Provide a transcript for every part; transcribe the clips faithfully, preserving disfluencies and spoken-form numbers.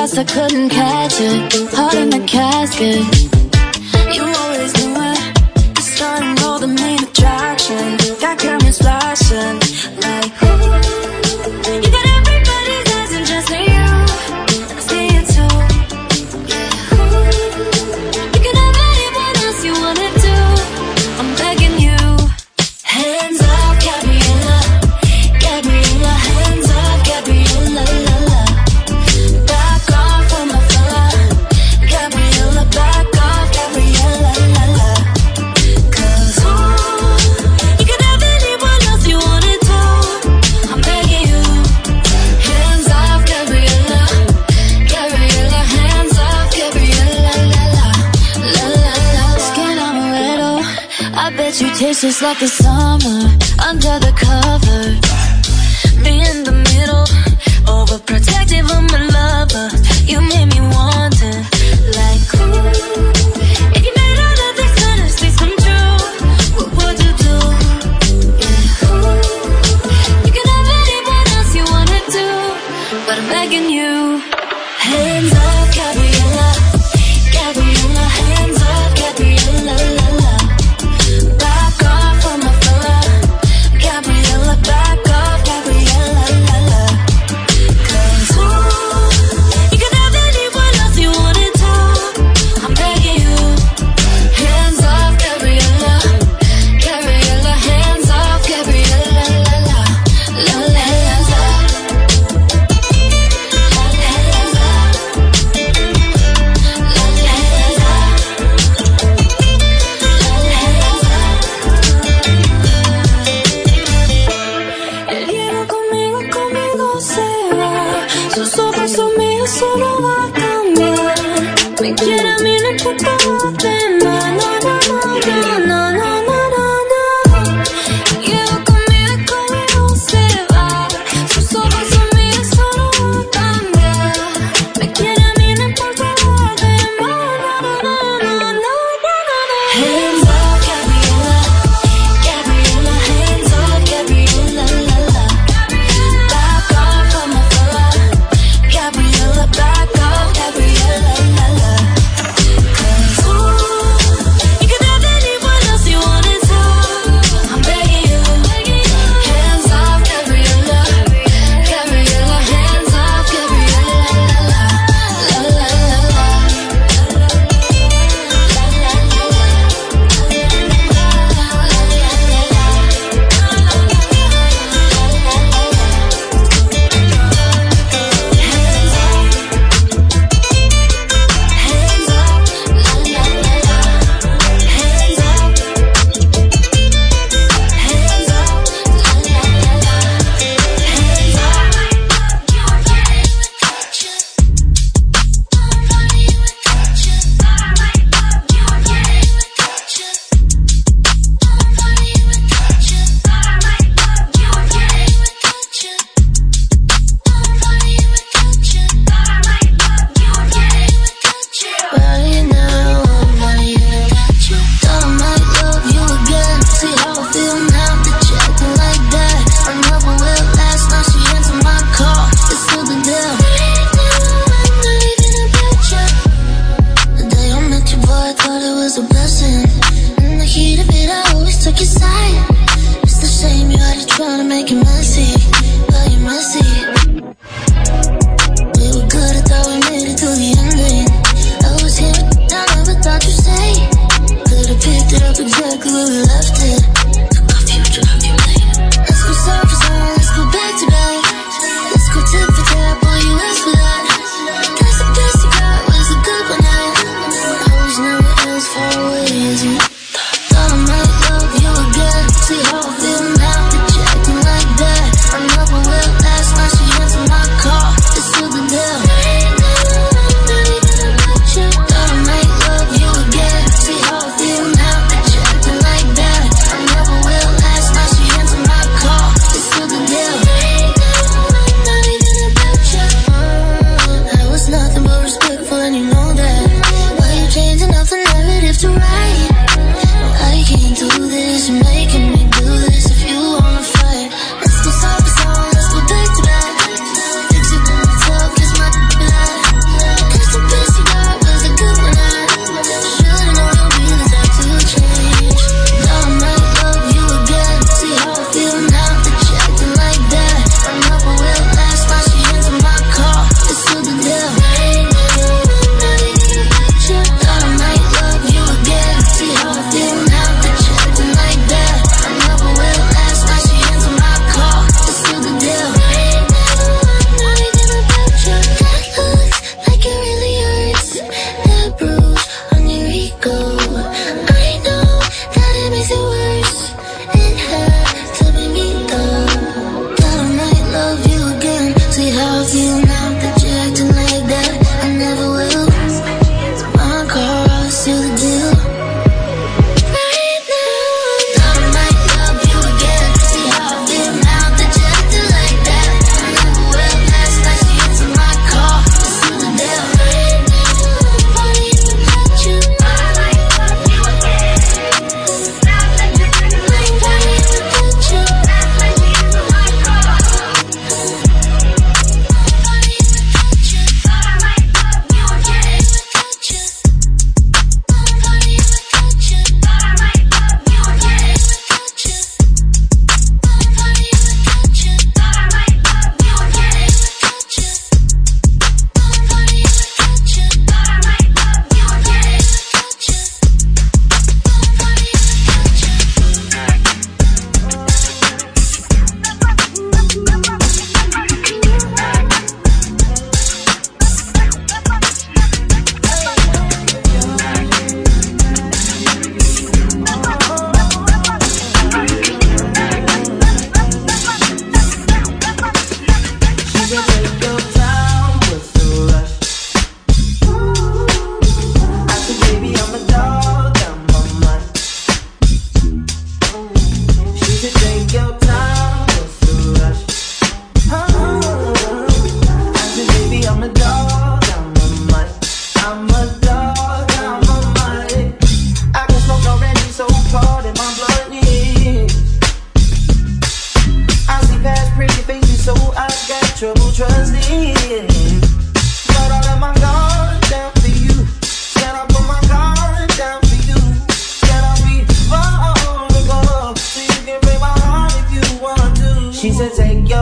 guess I couldn't catch it. Heart in the casket. You always knew it. You started all the main attraction. Got cameras flashing like ooh. You got everybody's eyes and just me you. I see it too. Yeah. Ooh. You can have anyone else you wanna do. I'm begging you. Hands up, Gabriella. Gabriella, hands up, Gabriella, la la. Back off from my fella. Gabriella, back off, Gabriella, la la. Cause ooh, you can have anyone else you wanna do. I'm begging you. Hands off, Gabriella. Gabriella, hands off, Gabriella, la la. La la la. Skin on a little. I bet you taste just like the summer under the cover. Me in the middle, overprotective of my lover. You made me wanting, like ooh. If you made all of these fantasies come true, what would you do? Yeah, ooh. You can have anyone else you wanna do, but I'm begging you. Hands up, Gabriella. Gabriella, hands up, Gabriella, la la. Back off from my fella. Gabriella, back off, Gabriella, la la. Cause ooh, you can have anyone else you wanna do. I'm begging you. Hands off, Gabriella. Gabriella, hands off, Gabriella, la la. La la, hands up. La la, hands up. La la, hands up. La la, hands up. El hielo conmigo, conmigo se va. Sus ojos son míos, solo va a cambiar. Me quiere a mí, no importa los demás. No, no, no, no, no, no, no, no, no. El hielo conmigo, conmigo se va. Sus ojos son míos, solo va a cambiar. Me quiere a mí, no importa los demás. No, no, no, no, no, no, no. Hands up, Gabriella. Gabriella, hands up, Gabriella, la la. Back off from my fella. Gabriella, back off, Gabriella, la la. Cause ooh, you can have anyone else you wanna do. I'm begging you. Hands off, Gabriella. Gabriella, hands off, Gabriella, la la. La la la la. La la la la. Right now, I'm not even got you. Thought I might love you again. See how I feel now that you're acting like that. I never will last, now she answered my call. It's still the deal. Right now, I'm not even about you. The day I met you, boy, I thought it was a blessing. In the heat of it, I always took your side. It's the shame you had to try to make it messy, but you're messy. We were good, I thought we made it to the ending. I was here, I never thought you'd stay. Could've picked it up exactly where we left it. Took our future, how you made it. Let's go side for side, let's go back to back. Let's go tip for tap, all you asked for that. Guess the best you got was a good one night. I was never as far away as you. Thought I might love you again. See how I feel now that you're acting like that. I never will last, now she answered my call. It's still the deal. Right now, I'm not even about you. Thought I might love you again. See how I feel now that you're acting like that. I never will last, now she answered my call. It's still the deal. Right now, I'm not even about you. I was nothing but respectful and you know that. Why you changing up the narrative to right? I can't do this, you're making me do this.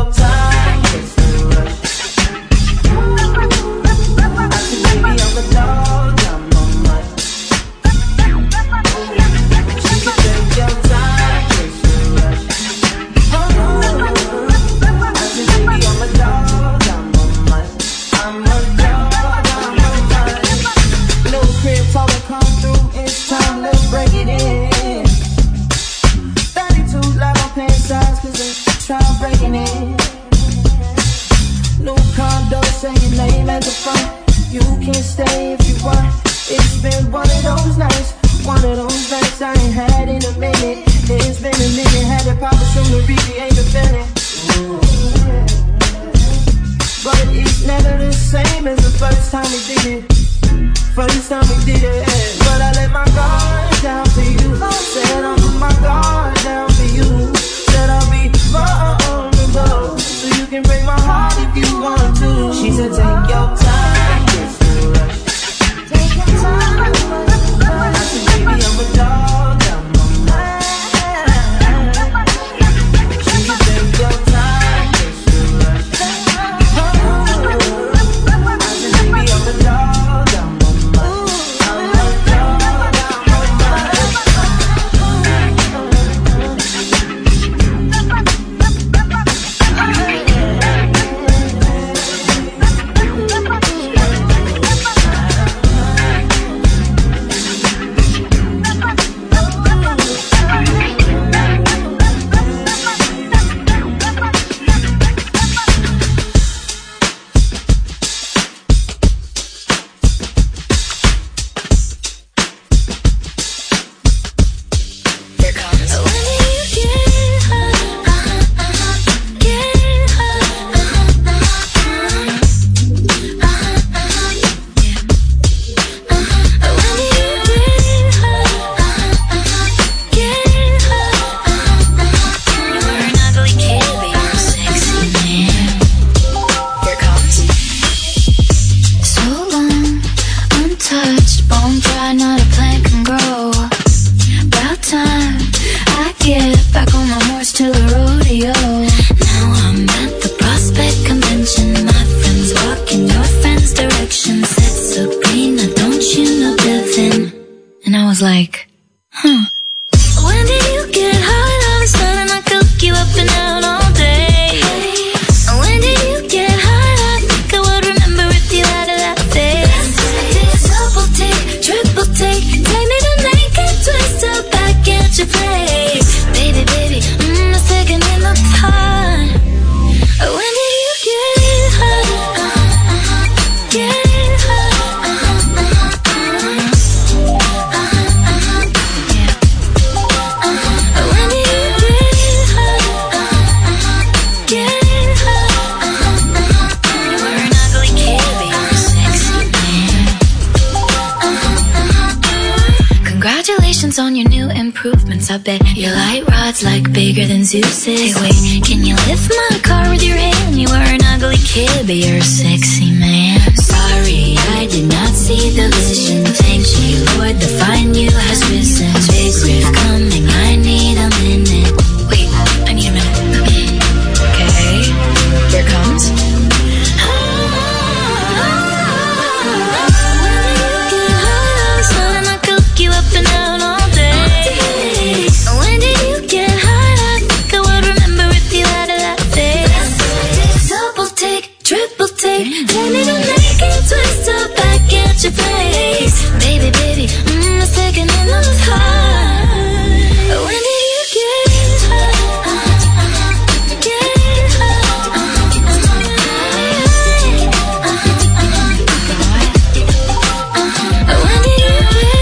your time, it's the rush. I said, baby, I'm a dog, I'm on mine. She can take your time, it's the rush. I said, baby, I'm a dog, I'm on mine. I'm a dog, I'm on mine. Little crib, tall and come through, it's time, let's break it in. thirty-two loud on pants size, cause they try breaking it. New condo, say your name at the front. You can stay if you want. It's been one of those nights, one of those nights I ain't had in a minute. It's been a minute, had to pop a soon to recreate the feeling. But it's never the same as the first time we did it. First time we did it. But I let my guard down for you. Said I'll put my guard down for you. Said I'll be vulnerable, so you can break my heart if you want to. She said take your time, it's the rush. Take your time, I said baby I'm a dog, I'm a man. She said take your time, it's the rush. I said baby I'm a dog, I'm a man. I'm a dog, like, huh. When did you get high? All of a sudden I cook you up and out all day. When did you get high? I think I would remember if you had a that face. Double take, triple take, take me to naked twist up back at your place. Baby, baby, mm, a second in the pot. When did you get high? Get high. Congratulations on your new improvements. I bet your light rod's like bigger than Zeus's. Hey, wait, can you lift my car with your hand? You were an ugly kid, but you're a sexy man. Sorry, I did not see the vision. Thank you, Lord, the find you has risen. Big riff coming, I need a minute. Wait, I need a minute. Okay, here comes. You up and out all day. When did you get high? I think I would remember if you had a that face. Double take, triple take, take me to naked twist up back at your place. Baby, baby, mm, a second in the car. When did you get high? Get high. When did you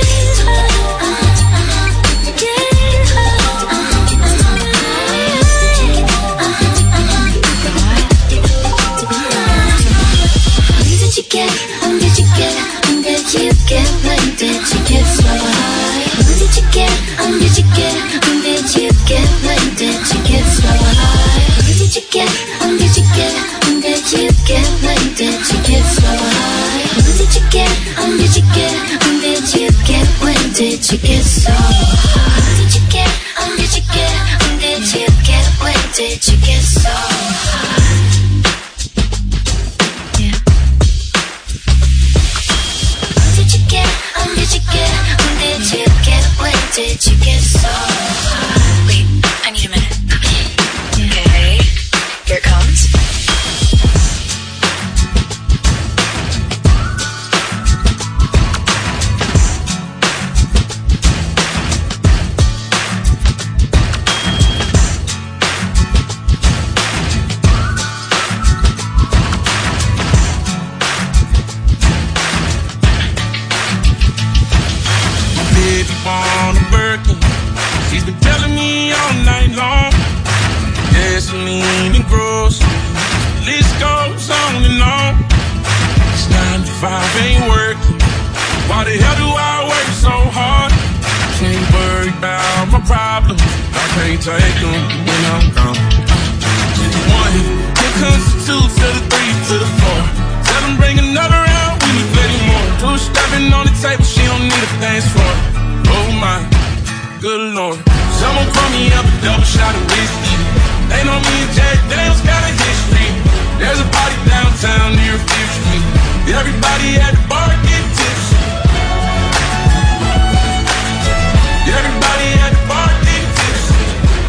get, when did you get, when did you get, when did you get so high? When did you get, when did you get, when did you get, when did you get so high? When did you get, when did you get, when did you get, when did you get so high? When did you get, when did you get, when did you get, when did you get so high? When did you get, when did you get, when did you get, when did you get so high? Wait, I need a minute. Okay, here it comes. On a Birkin, she's been telling me all night long. Gasoline and groceries, the list goes on and on. It's nine to five ain't working. Why the hell do I work so hard? Can't worry about my problems, I can't take them when I'm gone. One, here comes the two to the three to the four. Tell them bring another round, we need plenty more. Two stepping on the table, she don't need a dance floor. Oh my, good lord. Someone pour me up a double shot of whiskey. They know me and Jack Daniels got a history. There's a party downtown near Fifth Street. Everybody at the bar get tipsy. Everybody at the bar get tipsy.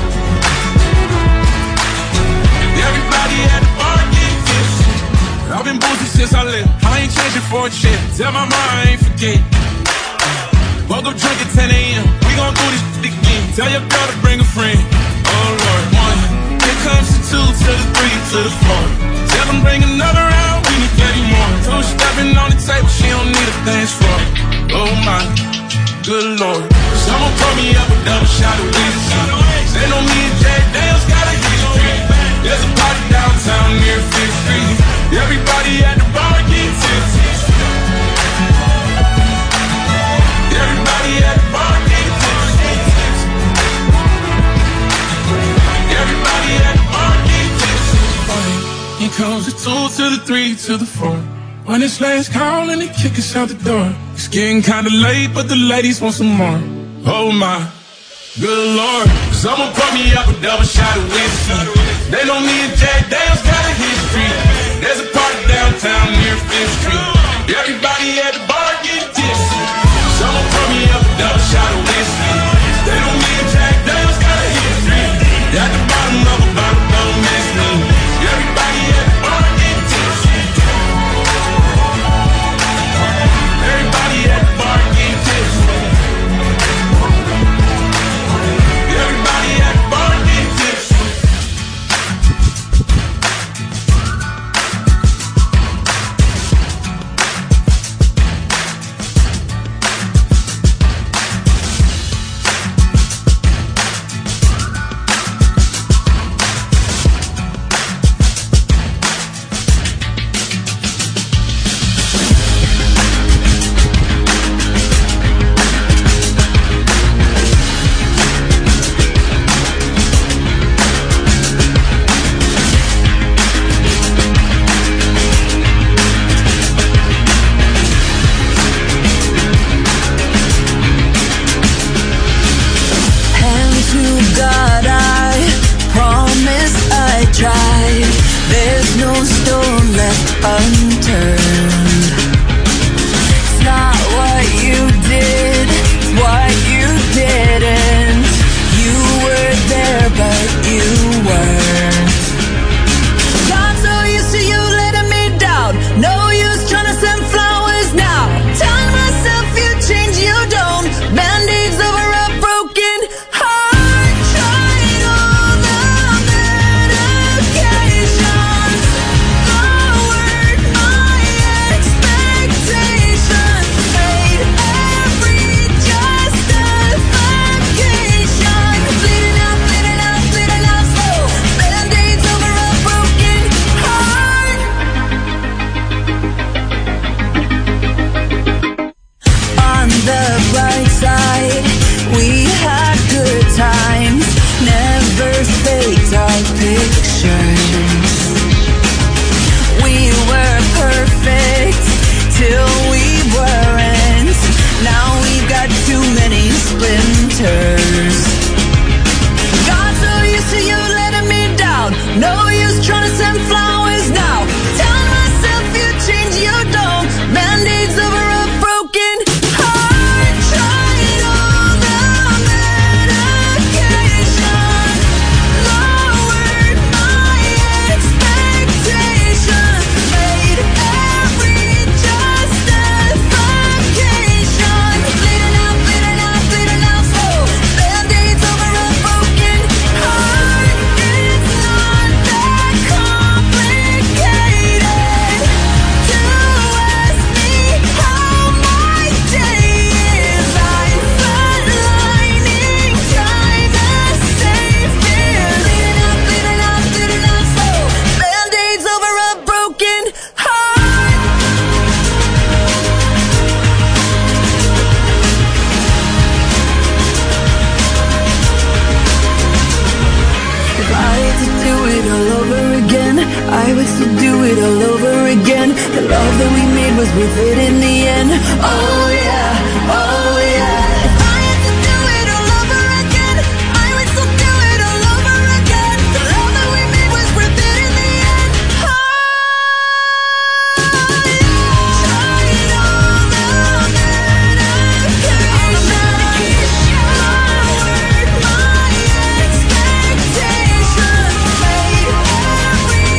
Everybody at the bar get tipsy. I've been boozing since I left. I ain't changing for a check. Tell my mom I ain't forget. Woke up drunk at ten a.m. We gon' do this shit again. Tell your girl to bring a friend. Oh Lord, one. Here comes the two to the three to the four. Tell them bring another round. We need plenty more. Two stepping on the table. She don't need a dance floor. Oh my, good Lord. Someone pour me up a double shot of whiskey. They know me and Jack Daniels got a history. There's a party downtown near Fifth Street. Everybody at the bar get tipsy. Everybody at the bar get tipsy. Everybody at the bar get tipsy. Here comes the two to the three to the four. When it's last call and they kick us out the door. It's getting kinda late, but the ladies want some more. Oh my, good lord. Someone pour me up a double shot of whiskey. They know me and Jack Daniels got a history. There's a party downtown near Fifth Street. Everybody at the bar get tipsy. Someone pour me up a double shot of whiskey. They know me and Jack Daniels got a history. At the bottom of a bottle, don't miss me. Everybody at the bar get tipsy. Everybody at the bar get tipsy. Everybody at the bar get tipsy. I would still do it all over again. The love that we made was worth it in the end. Oh yeah, oh yeah. If I had to do it all over again, I would still do it all over again. The love that we made was worth it in the end. Oh yeah. Tried all the medication, lowered my expectations, made every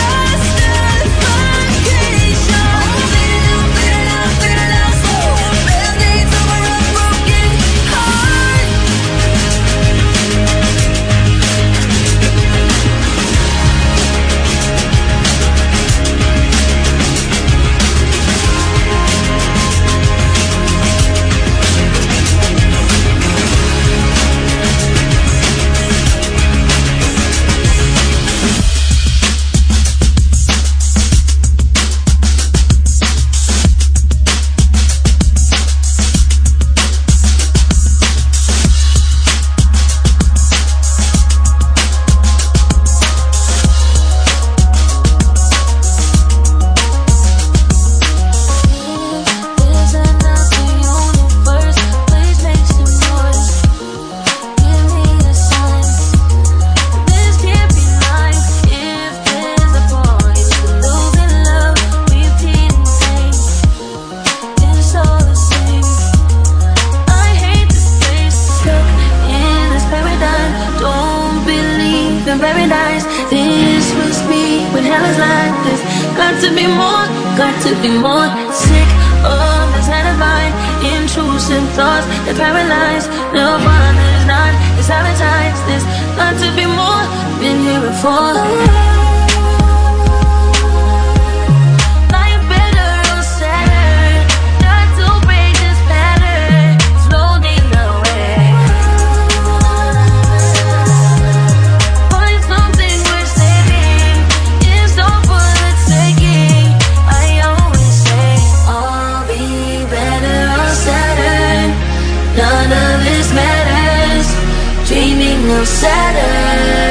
justification. Little bit of, little of soul, band-aids over a broken heart. Is there nothing universe? Please make some noise. Give me a sign. This can't be life. If there's a point to losing love, we've been insane. It's all the same. I hate this place. Stuck in this paradigm. Don't believe in paradise. This was me when hell is like this. Got to be more, got to be more. Sick of this divine, intrusive thoughts that paralyze. No one is not, it's sabotage this. Got to be more, been here before. Life better or sadder. Got to break this pattern, floating away. Find something worth saving. It's all for the taking. I always say I'll be better or sadder. None of this matters. Dreaming of Saturn.